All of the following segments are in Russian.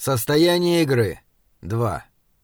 Состояние игры. 2.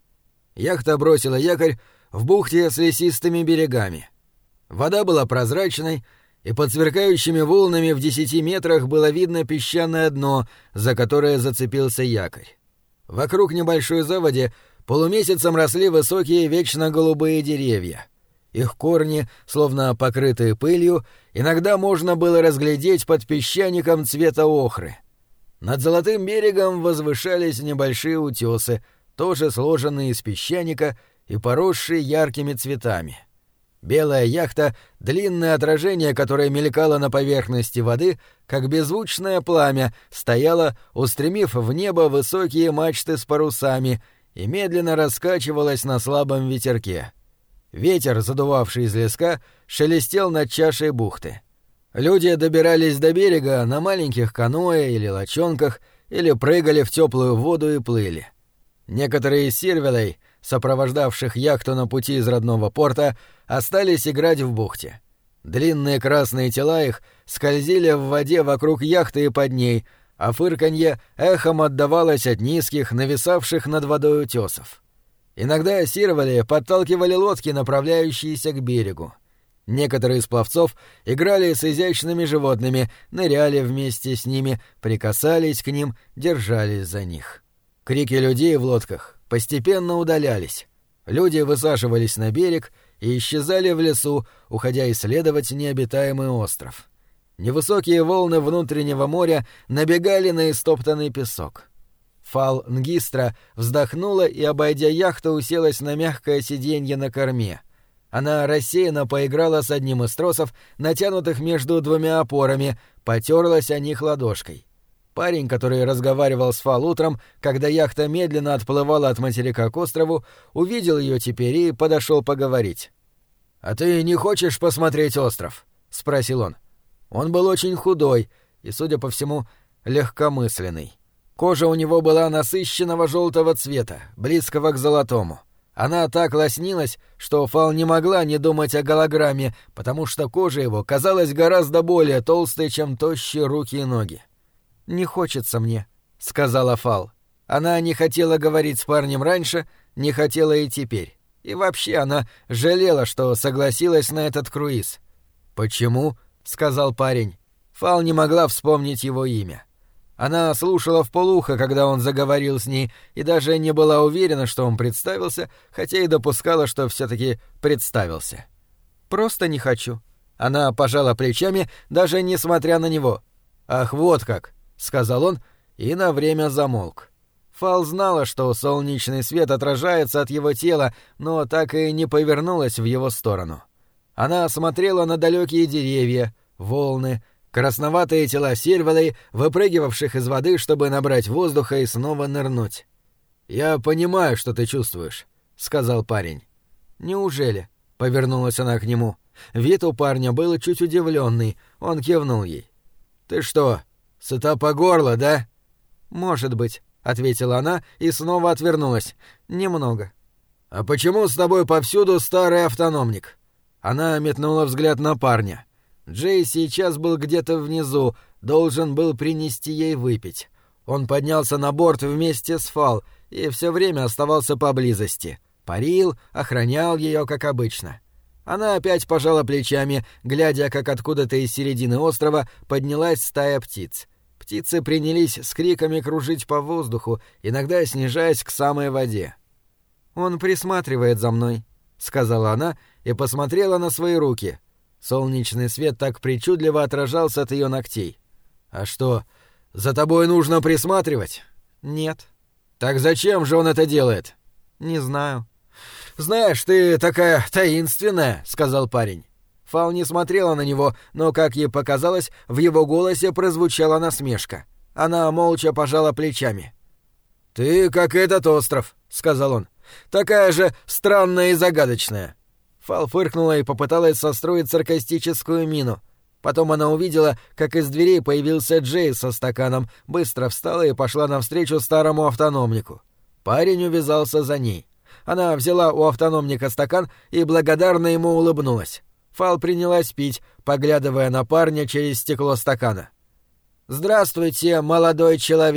Яхта бросила якорь в бухте с лесистыми берегами. Вода была прозрачной, и под сверкающими волнами в 10 метрах было видно песчаное дно, за которое зацепился якорь. Вокруг небольшой заводи полумесяцем росли высокие вечно голубые деревья. Их корни, словно покрытые пылью, иногда можно было разглядеть под песчаником цвета охры. Над золотым берегом возвышались небольшие утесы, тоже сложенные из песчаника и поросшие яркими цветами. Белая яхта, длинное отражение, которое мелькало на поверхности воды, как беззвучное пламя, стояла, устремив в небо высокие мачты с парусами, и медленно раскачивалась на слабом ветерке. Ветер, задувавший из леска, шелестел над чашей бухты. Люди добирались до берега на маленьких каноэ или лодчонках, или прыгали в теплую воду и плыли. Некоторые из сирвелей, сопровождавших яхту на пути из родного порта, остались играть в бухте. Длинные красные тела их скользили в воде вокруг яхты и под ней, а фырканье эхом отдавалось от низких, нависавших над водой утесов. Иногда сирвели подталкивали лодки, направляющиеся к берегу. Некоторые из пловцов играли с изящными животными, ныряли вместе с ними, прикасались к ним, держались за них. Крики людей в лодках постепенно удалялись. Люди высаживались на берег и исчезали в лесу, уходя исследовать необитаемый остров. Невысокие волны внутреннего моря набегали на истоптанный песок. Фал Нгистра вздохнула и, обойдя яхту, уселась на мягкое сиденье на корме. Она рассеянно поиграла с одним из тросов, натянутых между двумя опорами, потерлась о них ладошкой. Парень, который разговаривал с Фал утром, когда яхта медленно отплывала от материка к острову, увидел ее теперь и подошел поговорить. «А ты не хочешь посмотреть остров?» — спросил он. Он был очень худой и, судя по всему, легкомысленный. Кожа у него была насыщенного желтого цвета, близкого к золотому. Она так лоснилась, что Фал не могла не думать о голограмме, потому что кожа его казалась гораздо более толстой, чем тощие руки и ноги. «Не хочется мне», — сказала Фал. Она не хотела говорить с парнем раньше, не хотела и теперь. И вообще она жалела, что согласилась на этот круиз. «Почему?» — сказал парень. Фал не могла вспомнить его имя. Она слушала вполуха, когда он заговорил с ней, и даже не была уверена, что он представился, хотя и допускала, что все-таки представился. «Просто не хочу». Она пожала плечами, даже несмотря на него. «Ах, вот как!» — сказал он, и на время замолк. Фал знала, что солнечный свет отражается от его тела, но так и не повернулась в его сторону. Она смотрела на далекие деревья, волны, красноватые тела сирвелей, выпрыгивавших из воды, чтобы набрать воздуха и снова нырнуть. «Я понимаю, что ты чувствуешь», — сказал парень. «Неужели?» — повернулась она к нему. Вид у парня был чуть удивленный, он кивнул ей. «Ты что, сыта по горло, да?» «Может быть», — ответила она и снова отвернулась. «Немного». «А почему с тобой повсюду старый автономник?» Она метнула взгляд на парня. Джей сейчас был где-то внизу, должен был принести ей выпить. Он поднялся на борт вместе с Фал и все время оставался поблизости. Парил, охранял ее, как обычно. Она опять пожала плечами, глядя, как откуда-то из середины острова поднялась стая птиц. Птицы принялись с криками кружить по воздуху, иногда снижаясь к самой воде. «Он присматривает за мной», — сказала она и посмотрела на свои руки. Солнечный свет так причудливо отражался от ее ногтей. «А что, за тобой нужно присматривать?» «Нет». «Так зачем же он это делает?» «Не знаю». «Знаешь, ты такая таинственная», — сказал парень. Фал не смотрела на него, но, как ей показалось, в его голосе прозвучала насмешка. Она молча пожала плечами. «Ты как этот остров», — сказал он. «Такая же странная и загадочная». Фал фыркнула и попыталась состроить саркастическую мину. Потом она увидела, как из дверей появился Джей со стаканом, быстро встала и пошла навстречу старому автономнику. Парень увязался за ней. Она взяла у автономника стакан и благодарно ему улыбнулась. Фал принялась пить, поглядывая на парня через стекло стакана. «Здравствуйте, молодой человек», —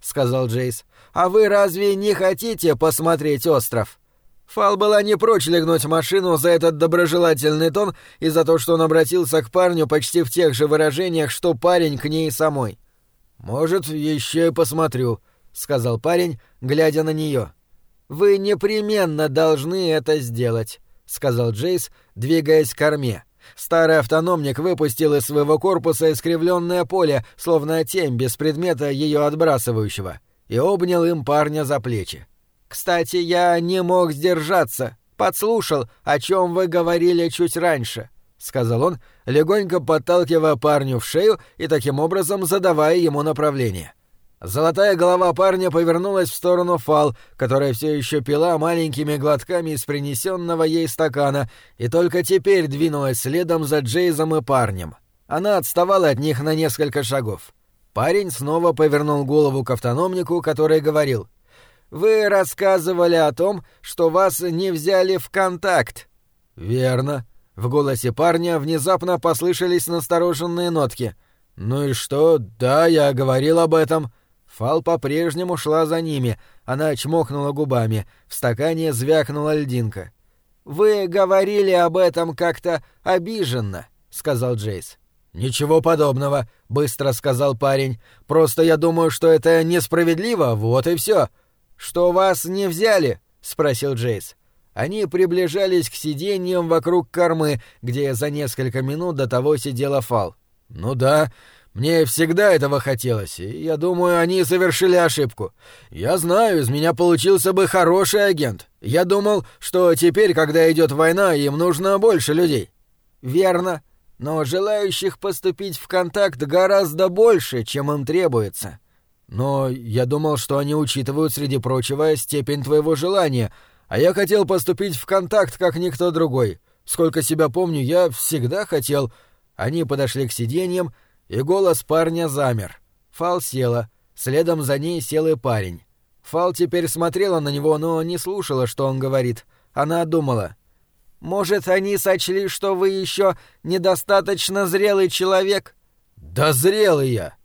сказал Джейс. «А вы разве не хотите посмотреть остров?» Фал была не прочь легнуть машину за этот доброжелательный тон и за то, что он обратился к парню почти в тех же выражениях, что парень к ней самой. «Может, еще и посмотрю», — сказал парень, глядя на нее. «Вы непременно должны это сделать», — сказал Джейс, двигаясь к корме. Старый автономник выпустил из своего корпуса искривленное поле, словно тень без предмета ее отбрасывающего, и обнял им парня за плечи. «Кстати, я не мог сдержаться. Подслушал, о чем вы говорили чуть раньше», — сказал он, легонько подталкивая парню в шею и таким образом задавая ему направление. Золотая голова парня повернулась в сторону Фал, которая все еще пила маленькими глотками из принесенного ей стакана, и только теперь двинулась следом за Джейсом и парнем. Она отставала от них на несколько шагов. Парень снова повернул голову к автономнику, который говорил: «Вы рассказывали о том, что вас не взяли в контакт». «Верно». В голосе парня внезапно послышались настороженные нотки. «Ну и что? Да, я говорил об этом». Фал по-прежнему шла за ними. Она чмокнула губами. В стакане звякнула льдинка. «Вы говорили об этом как-то обиженно», — сказал Джейс. «Ничего подобного», — быстро сказал парень. «Просто я думаю, что это несправедливо, вот и все». «Что вас не взяли?» — спросил Джейс. Они приближались к сиденьям вокруг кормы, где за несколько минут до того сидела Фал. «Ну да, мне всегда этого хотелось, и я думаю, они совершили ошибку. Я знаю, из меня получился бы хороший агент. Я думал, что теперь, когда идет война, им нужно больше людей». «Верно, но желающих поступить в контакт гораздо больше, чем им требуется». «Но я думал, что они учитывают, среди прочего, степень твоего желания, а я хотел поступить в контакт, как никто другой. Сколько себя помню, я всегда хотел...» Они подошли к сиденьям, и голос парня замер. Фал села, следом за ней сел и парень. Фал теперь смотрела на него, но не слушала, что он говорит. Она думала: «Может, они сочли, что вы еще недостаточно зрелый человек?» «Да зрелый я!»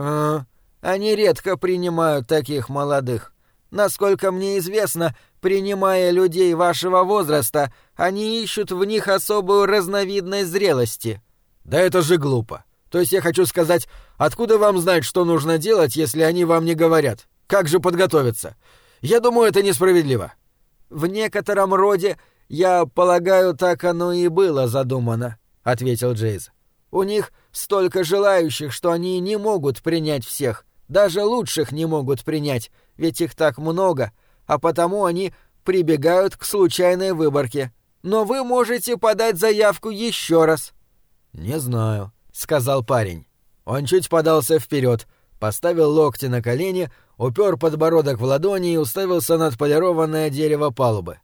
«Они редко принимают таких молодых. Насколько мне известно, принимая людей вашего возраста, они ищут в них особую разновидность зрелости». «Да это же глупо. То есть я хочу сказать, откуда вам знать, что нужно делать, если они вам не говорят? Как же подготовиться? Я думаю, это несправедливо». «В некотором роде, я полагаю, так оно и было задумано», — ответил Джейс. «У них столько желающих, что они не могут принять всех. Даже лучших не могут принять, ведь их так много, а потому они прибегают к случайной выборке. Но вы можете подать заявку еще раз». «Не знаю», — сказал парень. Он чуть подался вперед, поставил локти на колени, упер подбородок в ладони и уставился на отполированное дерево палубы.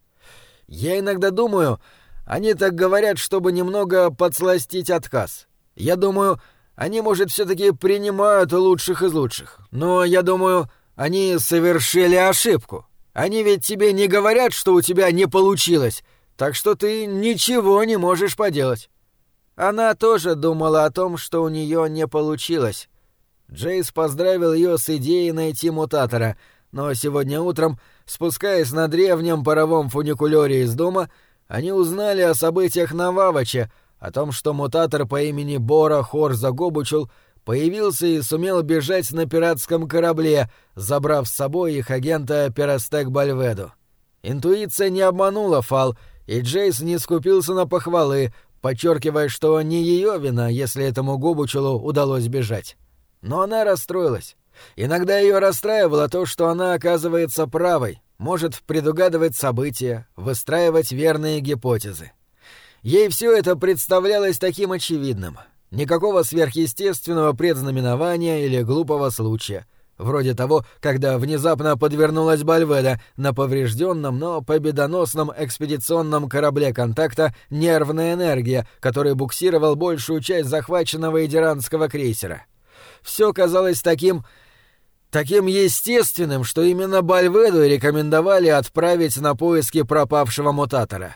«Я иногда думаю, они так говорят, чтобы немного подсластить отказ. Я думаю, они, может, все-таки принимают лучших из лучших. Но я думаю, они совершили ошибку. Они ведь тебе не говорят, что у тебя не получилось, так что ты ничего не можешь поделать». Она тоже думала о том, что у нее не получилось. Джейс поздравил ее с идеей найти мутатора, но сегодня утром, спускаясь на древнем паровом фуникулёре из дома, они узнали о событиях на Ваваче, о том, что мутатор по имени Бора Хорза Гобучул появился и сумел бежать на пиратском корабле, забрав с собой их агента Перестек Бальведу. Интуиция не обманула Фал, и Джейс не скупился на похвалы, подчеркивая, что не ее вина, если этому Гобучулу удалось бежать. Но она расстроилась. Иногда ее расстраивало то, что она оказывается правой, может предугадывать события, выстраивать верные гипотезы. Ей все это представлялось таким очевидным. Никакого сверхъестественного предзнаменования или глупого случая. Вроде того, когда внезапно подвернулась Бальведа на поврежденном, но победоносном экспедиционном корабле «Контакта» «Нервная энергия», который буксировал большую часть захваченного идиранского крейсера. Все казалось таким естественным, что именно Бальведу рекомендовали отправить на поиски пропавшего мутатора.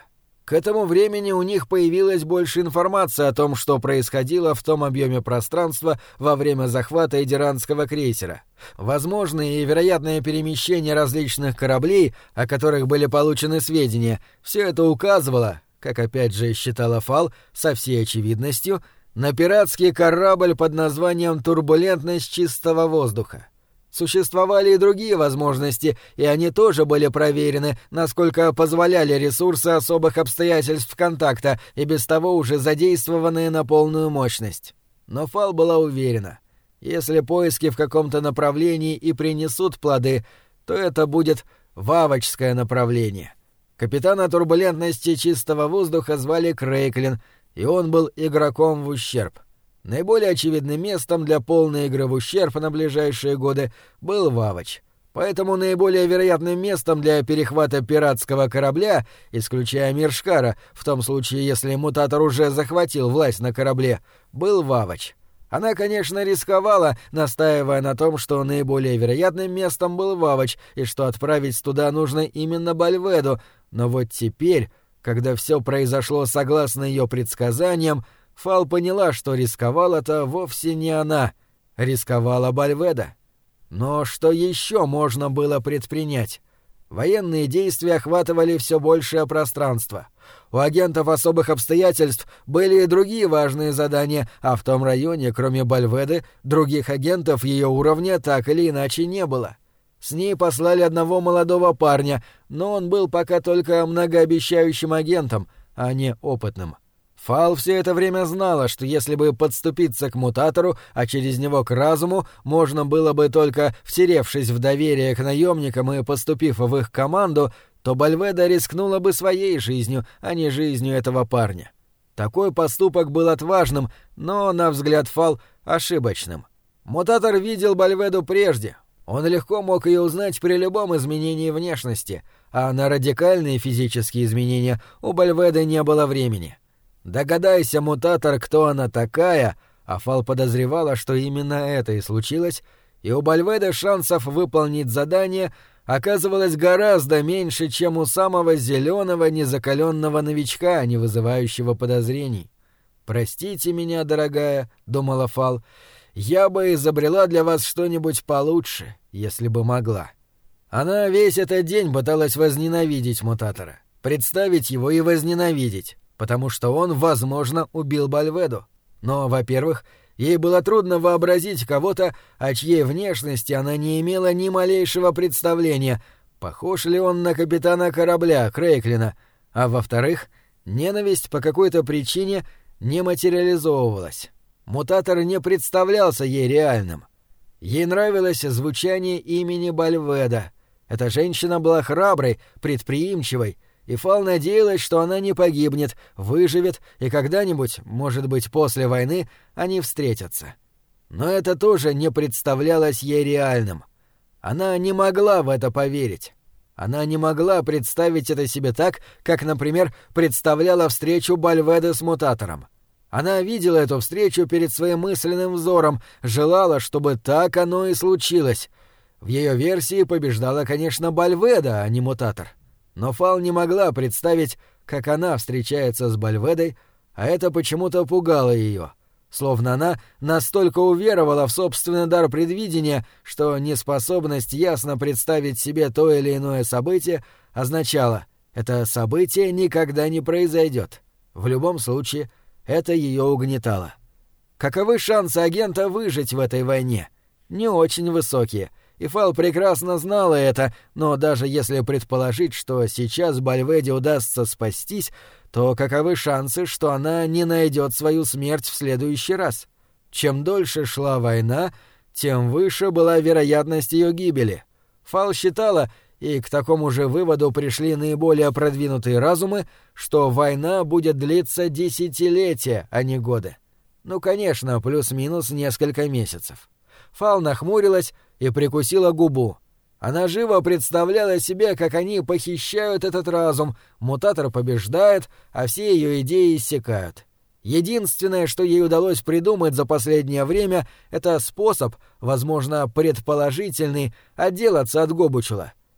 К этому времени у них появилась больше информации о том, что происходило в том объеме пространства во время захвата эдиранского крейсера. Возможные и вероятные перемещения различных кораблей, о которых были получены сведения, все это указывало, как опять же считала Фал со всей очевидностью, на пиратский корабль под названием «Турбулентность чистого воздуха». Существовали и другие возможности, и они тоже были проверены, насколько позволяли ресурсы особых обстоятельств контакта и без того уже задействованные на полную мощность. Но Фал была уверена, если поиски в каком-то направлении и принесут плоды, то это будет вавочское направление. Капитана турбулентности чистого воздуха звали Крейклин, и он был игроком в ущерб. Наиболее очевидным местом для полной игры в ущерб на ближайшие годы был Вавоч. Поэтому наиболее вероятным местом для перехвата пиратского корабля, исключая Миршкара, в том случае, если мутатор уже захватил власть на корабле, был Вавоч. Она, конечно, рисковала, настаивая на том, что наиболее вероятным местом был Вавоч, и что отправить туда нужно именно Бальведу, но вот теперь, когда все произошло согласно ее предсказаниям, Фал поняла, что рисковала-то вовсе не она, рисковала Бальведа. Но что еще можно было предпринять? Военные действия охватывали все большее пространство. У агентов особых обстоятельств были и другие важные задания, а в том районе, кроме Бальведы, других агентов ее уровня так или иначе не было. С ней послали одного молодого парня, но он был пока только многообещающим агентом, а не опытным. Фал все это время знала, что если бы подступиться к мутатору, а через него к разуму, можно было бы только втеревшись в доверие к наемникам и поступив в их команду, то Бальведа рискнула бы своей жизнью, а не жизнью этого парня. Такой поступок был отважным, но, на взгляд Фал, ошибочным. Мутатор видел Бальведу прежде. Он легко мог ее узнать при любом изменении внешности, а на радикальные физические изменения у Бальведы не было времени. Догадайся, мутатор, кто она такая, а Фал подозревала, что именно это и случилось, и у Бальведы шансов выполнить задание оказывалось гораздо меньше, чем у самого зеленого незакаленного новичка, не вызывающего подозрений. «Простите меня, дорогая», — думала Фал, — «я бы изобрела для вас что-нибудь получше, если бы могла». Она весь этот день пыталась возненавидеть мутатора, представить его и возненавидеть, потому что он, возможно, убил Бальведу. Но, во-первых, ей было трудно вообразить кого-то, о чьей внешности она не имела ни малейшего представления, похож ли он на капитана корабля Крейклина, а во-вторых, ненависть по какой-то причине не материализовывалась. Мутатор не представлялся ей реальным. Ей нравилось звучание имени Бальведа. Эта женщина была храброй, предприимчивой, и Фал надеялась, что она не погибнет, выживет, и когда-нибудь, может быть, после войны, они встретятся. Но это тоже не представлялось ей реальным. Она не могла в это поверить. Она не могла представить это себе так, как, например, представляла встречу Бальведы с мутатором. Она видела эту встречу перед своим мысленным взором, желала, чтобы так оно и случилось. В ее версии побеждала, конечно, Бальведа, а не мутатор. Но Фал не могла представить, как она встречается с Бальведой, а это почему-то пугало ее. Словно она настолько уверовала в собственный дар предвидения, что неспособность ясно представить себе то или иное событие означала, это событие никогда не произойдет. В любом случае, это ее угнетало. Каковы шансы агента выжить в этой войне? Не очень высокие. И Фал прекрасно знала это, но даже если предположить, что сейчас Бальведе удастся спастись, то каковы шансы, что она не найдет свою смерть в следующий раз? Чем дольше шла война, тем выше была вероятность ее гибели. Фал считала, и к такому же выводу пришли наиболее продвинутые разумы, что война будет длиться десятилетия, а не годы. Ну, конечно, плюс-минус несколько месяцев. Фал нахмурилась и прикусила губу. Она живо представляла себе, как они похищают этот разум, мутатор побеждает, а все ее идеи иссякают. Единственное, что ей удалось придумать за последнее время, это способ, возможно, предположительный, отделаться от Гобучула.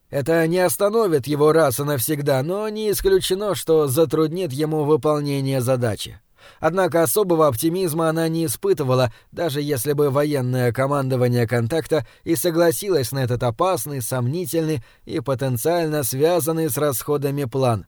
Это не остановит его раз и навсегда, но не исключено, что затруднит ему выполнение задачи. Однако особого оптимизма она не испытывала, даже если бы военное командование «Контакта» и согласилось на этот опасный, сомнительный и потенциально связанный с расходами план.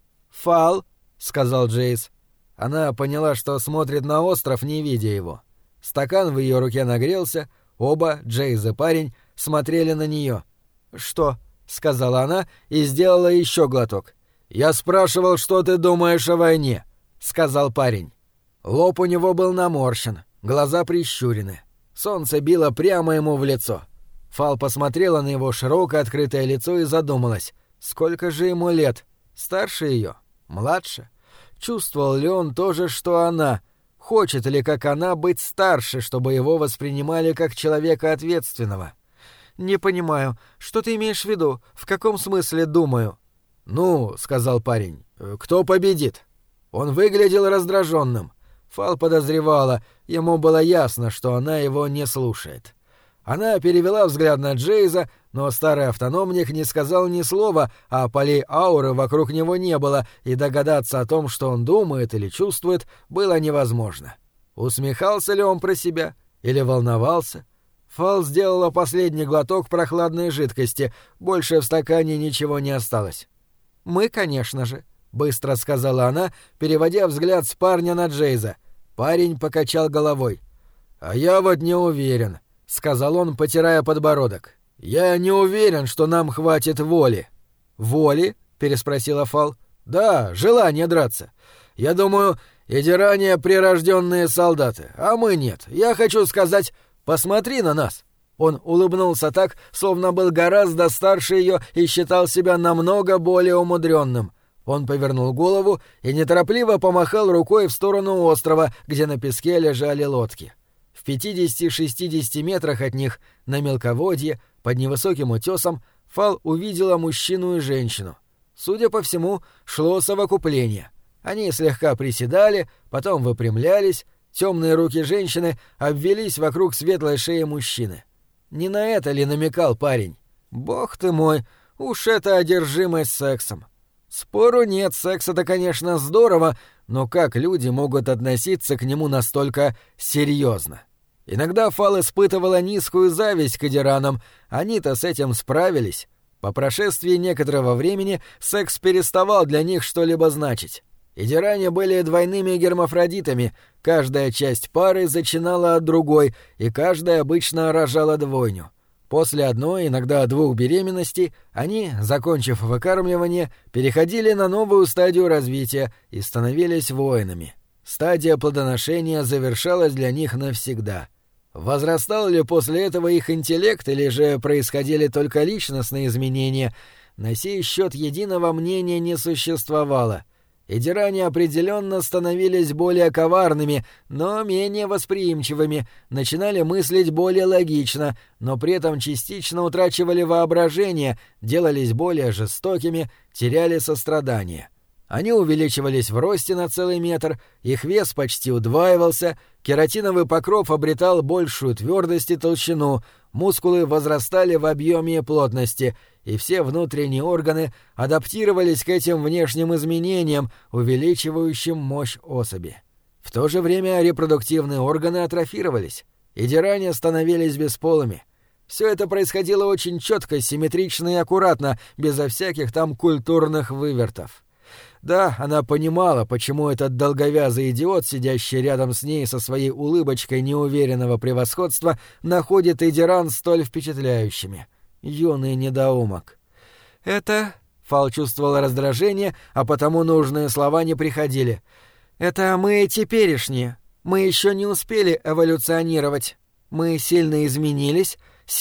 «Фал», — сказал Джейс. Она поняла, что смотрит на остров, не видя его. Стакан в ее руке нагрелся, оба, Джейс и парень, смотрели на нее. «Что?» — сказала она и сделала еще глоток. «Я спрашивал, что ты думаешь о войне», — сказал парень. Лоб у него был наморщен, глаза прищурены. Солнце било прямо ему в лицо. Фал посмотрела на его широкое открытое лицо и задумалась, сколько же ему лет? Старше ее? Младше? Чувствовал ли он то же, что она? Хочет ли, как она, быть старше, чтобы его воспринимали как человека ответственного? «Не понимаю, что ты имеешь в виду? В каком смысле думаю?» «Ну, — сказал парень, — кто победит?» Он выглядел раздраженным. Фал подозревала, ему было ясно, что она его не слушает. Она перевела взгляд на Джейза, но старый автономник не сказал ни слова, а полей ауры вокруг него не было, и догадаться о том, что он думает или чувствует, было невозможно. Усмехался ли он про себя или волновался? Фал сделала последний глоток прохладной жидкости, больше в стакане ничего не осталось. «Мы, конечно же», — быстро сказала она, переводя взгляд с парня на Джейза. Парень покачал головой. «А я вот не уверен», — сказал он, потирая подбородок. «Я не уверен, что нам хватит воли». «Воли?» — переспросила Фал. «Да, желание драться. Я думаю, эти ранее прирожденные солдаты, а мы нет. Я хочу сказать, посмотри на нас». Он улыбнулся так, словно был гораздо старше ее и считал себя намного более умудренным. Он повернул голову и неторопливо помахал рукой в сторону острова, где на песке лежали лодки. В 50-60 метрах от них, на мелководье, под невысоким утесом, Фал увидела мужчину и женщину. Судя по всему, шло совокупление. Они слегка приседали, потом выпрямлялись, темные руки женщины обвелись вокруг светлой шеи мужчины. Не на это ли намекал парень? Бог ты мой, уж это одержимость сексом. Спору нет, секс — это, конечно, здорово, но как люди могут относиться к нему настолько серьезно? Иногда Фал испытывала низкую зависть к Идиранам, они-то с этим справились. По прошествии некоторого времени секс переставал для них что-либо значить. Идиране были двойными гермафродитами, каждая часть пары зачинала от другой, и каждая обычно рожала двойню. После одной, иногда двух беременностей, они, закончив выкармливание, переходили на новую стадию развития и становились воинами. Стадия плодоношения завершалась для них навсегда. Возрастал ли после этого их интеллект или же происходили только личностные изменения, на сей счет единого мнения не существовало. Идиране определенно становились более коварными, но менее восприимчивыми, начинали мыслить более логично, но при этом частично утрачивали воображение, делались более жестокими, теряли сострадание. Они увеличивались в росте на целый метр, их вес почти удваивался, кератиновый покров обретал большую твердость и толщину, мускулы возрастали в объеме и плотности, и все внутренние органы адаптировались к этим внешним изменениям, увеличивающим мощь особи. В то же время репродуктивные органы атрофировались, и диране становились бесполыми. Все это происходило очень четко, симметрично и аккуратно, безо всяких там культурных вывертов. Да, она понимала, почему этот долговязый идиот, сидящий рядом с ней со своей улыбочкой неуверенного превосходства, находит Идиран столь впечатляющими. Юный недоумок. «Это...» — Фал чувствовала раздражение, а потому нужные слова не приходили. «Это мы теперешние. Мы еще не успели эволюционировать. Мы сильно изменили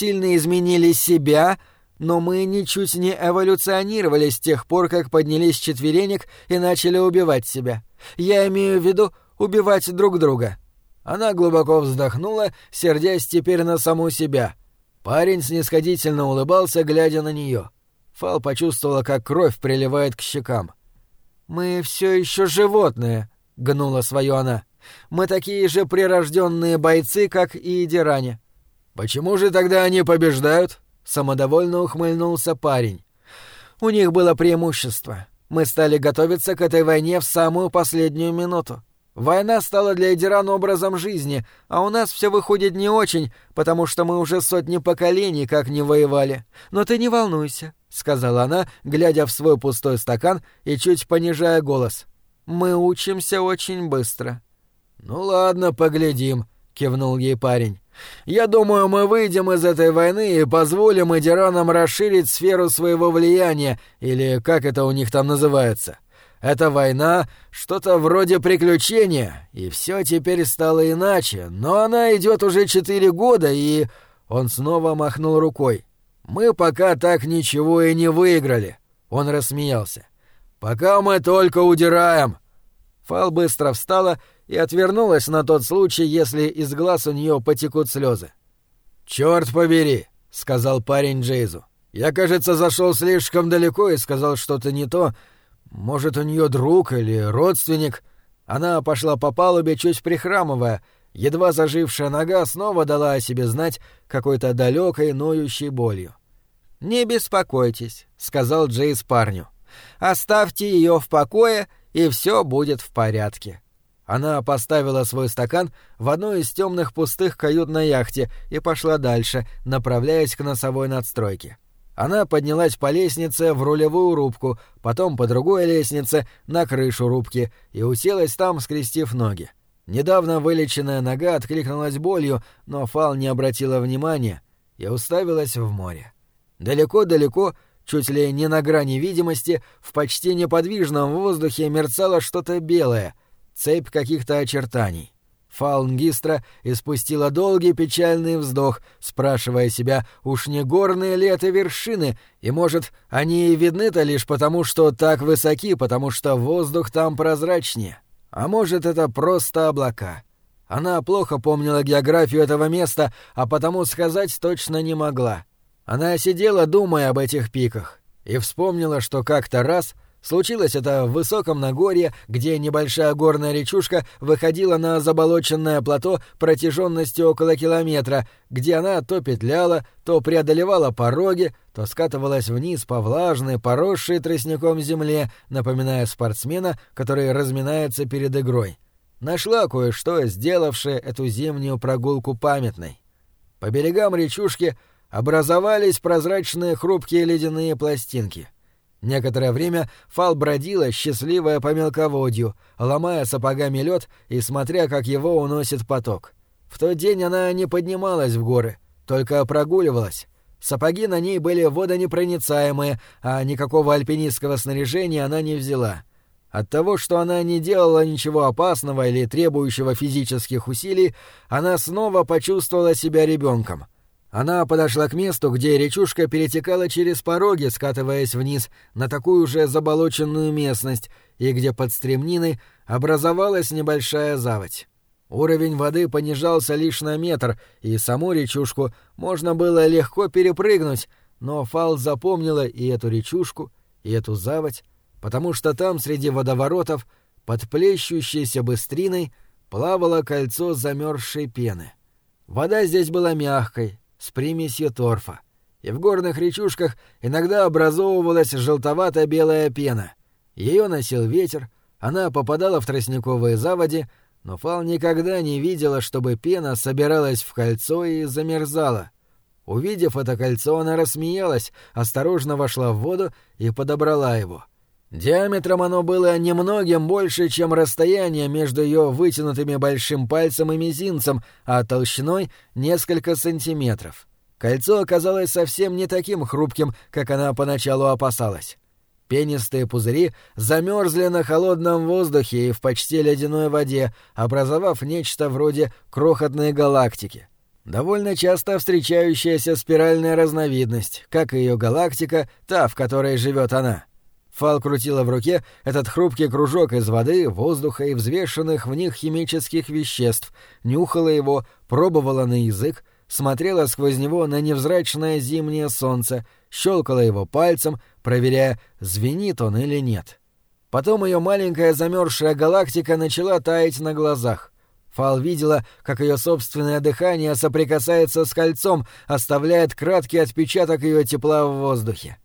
себя, но мы ничуть не эволюционировали с тех пор, как поднялись с четверенек и начали убивать себя. Я имею в виду убивать друг друга». Она глубоко вздохнула, сердясь теперь на саму себя. Парень снисходительно улыбался, глядя на нее. Фал почувствовала, как кровь приливает к щекам. «Мы все еще животные», — гнула свое она. «Мы такие же прирожденные бойцы, как и Идиране». «Почему же тогда они побеждают?» — самодовольно ухмыльнулся парень. У них было преимущество. Мы стали готовиться к этой войне в самую последнюю минуту. Война стала для Эдиран образом жизни, а у нас все выходит не очень, потому что мы уже сотни поколений как не воевали. Но ты не волнуйся, — сказала она, глядя в свой пустой стакан и чуть понижая голос. Мы учимся очень быстро. Ну ладно, поглядим, — кивнул ей парень. Я думаю, мы выйдем из этой войны и позволим Эдиранам расширить сферу своего влияния, или как это у них там называется. Эта война — что-то вроде приключения, и все теперь стало иначе, но она идет уже 4 года, и... Он снова махнул рукой. Мы пока так ничего и не выиграли. Он рассмеялся. Пока мы только удираем. Фал быстро встала и отвернулась на тот случай, если из глаз у нее потекут слезы. «Черт побери», — сказал парень Джейзу. «Я, кажется, зашел слишком далеко и сказал что-то не то. Может, у нее друг или родственник?» Она пошла по палубе, чуть прихрамывая. Едва зажившая нога снова дала о себе знать какой-то далекой ноющей болью. «Не беспокойтесь», — сказал Джейс парню. «Оставьте ее в покое, и все будет в порядке». Она поставила свой стакан в одной из темных пустых кают на яхте и пошла дальше, направляясь к носовой надстройке. Она поднялась по лестнице в рулевую рубку, потом по другой лестнице на крышу рубки и уселась там, скрестив ноги. Недавно вылеченная нога откликнулась болью, но Фал не обратила внимания и уставилась в море. Далеко-далеко, чуть ли не на грани видимости, в почти неподвижном воздухе мерцало что-то белое, цепь каких-то очертаний. Фаунгистра испустила долгий печальный вздох, спрашивая себя, уж не горные ли это вершины, и, может, они и видны-то лишь потому, что так высоки, потому что воздух там прозрачнее. А может, это просто облака. Она плохо помнила географию этого места, а потому сказать точно не могла. Она сидела, думая об этих пиках, и вспомнила, что как-то раз... Случилось это в высоком Нагорье, где небольшая горная речушка выходила на заболоченное плато протяженностью около километра, где она то петляла, то преодолевала пороги, то скатывалась вниз по влажной, поросшей тростником земле, напоминая спортсмена, который разминается перед игрой. Нашла кое-что, сделавшее эту зимнюю прогулку памятной. По берегам речушки образовались прозрачные хрупкие ледяные пластинки. Некоторое время Фал бродила, счастливая по мелководью, ломая сапогами лед и смотря, как его уносит поток. В тот день она не поднималась в горы, только прогуливалась. Сапоги на ней были водонепроницаемые, а никакого альпинистского снаряжения она не взяла. От того, что она не делала ничего опасного или требующего физических усилий, она снова почувствовала себя ребенком. Она подошла к месту, где речушка перетекала через пороги, скатываясь вниз на такую же заболоченную местность, и где под стремниной образовалась небольшая заводь. Уровень воды понижался лишь на метр, и саму речушку можно было легко перепрыгнуть, но Фал запомнила и эту речушку, и эту заводь, потому что там среди водоворотов, под плещущейся быстриной, плавало кольцо замерзшей пены. Вода здесь была мягкой, с примесью торфа, и в горных речушках иногда образовывалась желтовато-белая пена. Ее носил ветер, она попадала в тростниковые заводи, но Фал никогда не видела, чтобы пена собиралась в кольцо и замерзала. Увидев это кольцо, она рассмеялась, осторожно вошла в воду и подобрала его. Диаметром оно было немногим больше, чем расстояние между ее вытянутыми большим пальцем и мизинцем, а толщиной — несколько сантиметров. Кольцо оказалось совсем не таким хрупким, как она поначалу опасалась. Пенистые пузыри замерзли на холодном воздухе и в почти ледяной воде, образовав нечто вроде крохотной галактики. Довольно часто встречающаяся спиральная разновидность, как и ее галактика, та, в которой живет она. Фал крутила в руке этот хрупкий кружок из воды, воздуха и взвешенных в них химических веществ, нюхала его, пробовала на язык, смотрела сквозь него на невзрачное зимнее солнце, щелкала его пальцем, проверяя, звенит он или нет. Потом ее маленькая замерзшая галактика начала таять на глазах. Фал видела, как ее собственное дыхание соприкасается с кольцом, оставляет краткий отпечаток ее тепла в воздухе.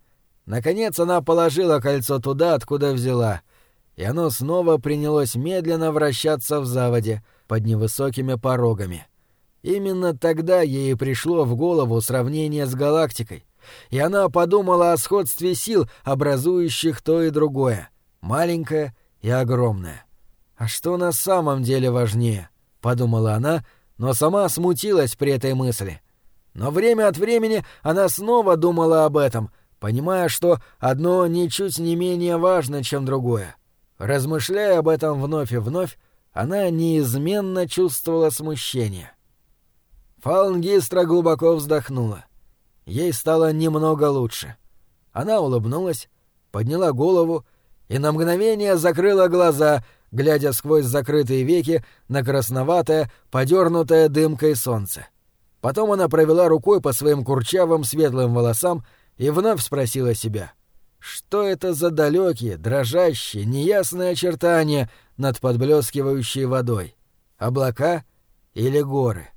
Наконец она положила кольцо туда, откуда взяла, и оно снова принялось медленно вращаться в заводе под невысокими порогами. Именно тогда ей пришло в голову сравнение с галактикой, и она подумала о сходстве сил, образующих то и другое, маленькое и огромное. «А что на самом деле важнее?» — подумала она, но сама смутилась при этой мысли. Но время от времени она снова думала об этом, понимая, что одно ничуть не менее важно, чем другое. Размышляя об этом вновь и вновь, она неизменно чувствовала смущение. Фаунгистра глубоко вздохнула. Ей стало немного лучше. Она улыбнулась, подняла голову и на мгновение закрыла глаза, глядя сквозь закрытые веки на красноватое, подернутое дымкой солнце. Потом она провела рукой по своим курчавым светлым волосам и вновь спросила себя, что это за далекие, дрожащие, неясные очертания над подблескивающей водой? Облака или горы?